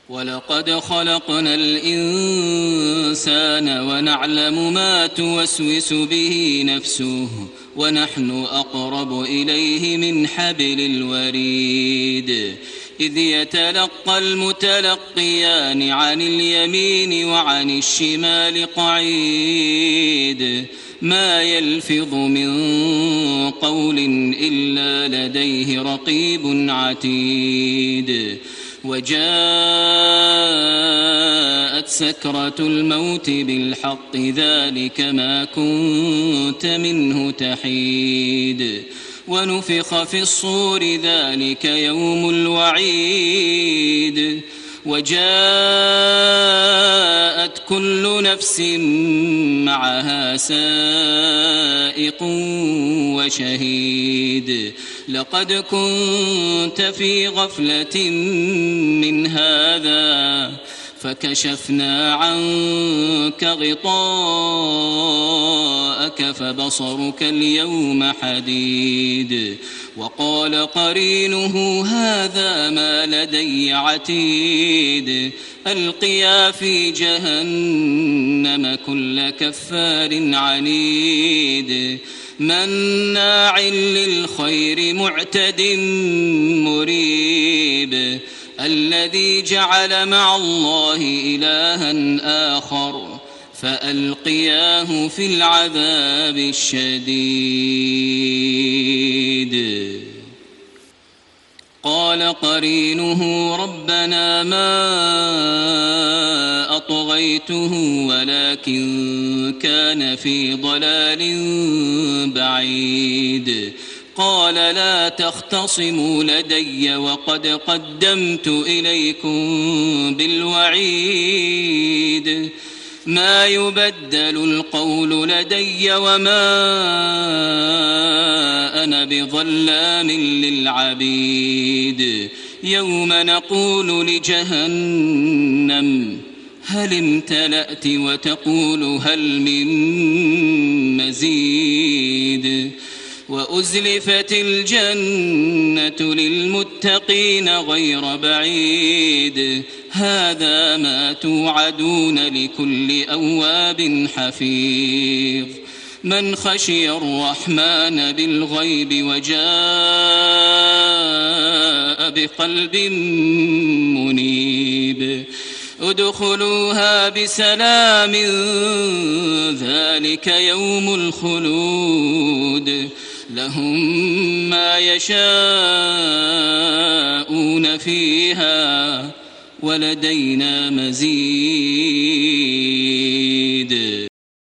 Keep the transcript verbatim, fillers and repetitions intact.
ولقد خلقنا الإنسان ونعلم ما توسوس به نفسه ونحن أقرب إليه من حبل الوريد إذ يتلقى المتلقيان عن اليمين وعن الشمال قعيد ما يلفظ من قول إلا لديه رقيب عتيد وجاءت سكرة الموت بالحق ذلك ما كنت منه تحيد ونفخ في الصور ذلك يوم الوعيد وجاءت كل نفس معها سائق وشهيد لقد كنت في غفلة من هذا فكشفنا عنك غطاءك فبصرك اليوم حديد وقال قرينه هذا ما لدي عتيد ألقيا في جهنم كل كفار عنيد مناع للخير معتد مريب الذي جعل مع الله إلها آخر فألقياه في العذاب الشديد قال قرينه ربنا ما أطغيته ولكن كان في ضلال بعيد قال لا تختصموا لدي وقد قدمت إليكم بالوعيد ما يبدل القول لدي وما أنا بظلام للعبيد يوم نقول لجهنم هل امتلأت وتقول هل من مزيد وأزلفت الجنة للمتقين غير بعيد هذا ما توعدون لكل أواب حفيظ من خشي الرحمن بالغيب وجاء بقلب منيب ادخلوها بسلام ذلك يوم الخلود لهم ما يشاءون فيها ولدينا مزيد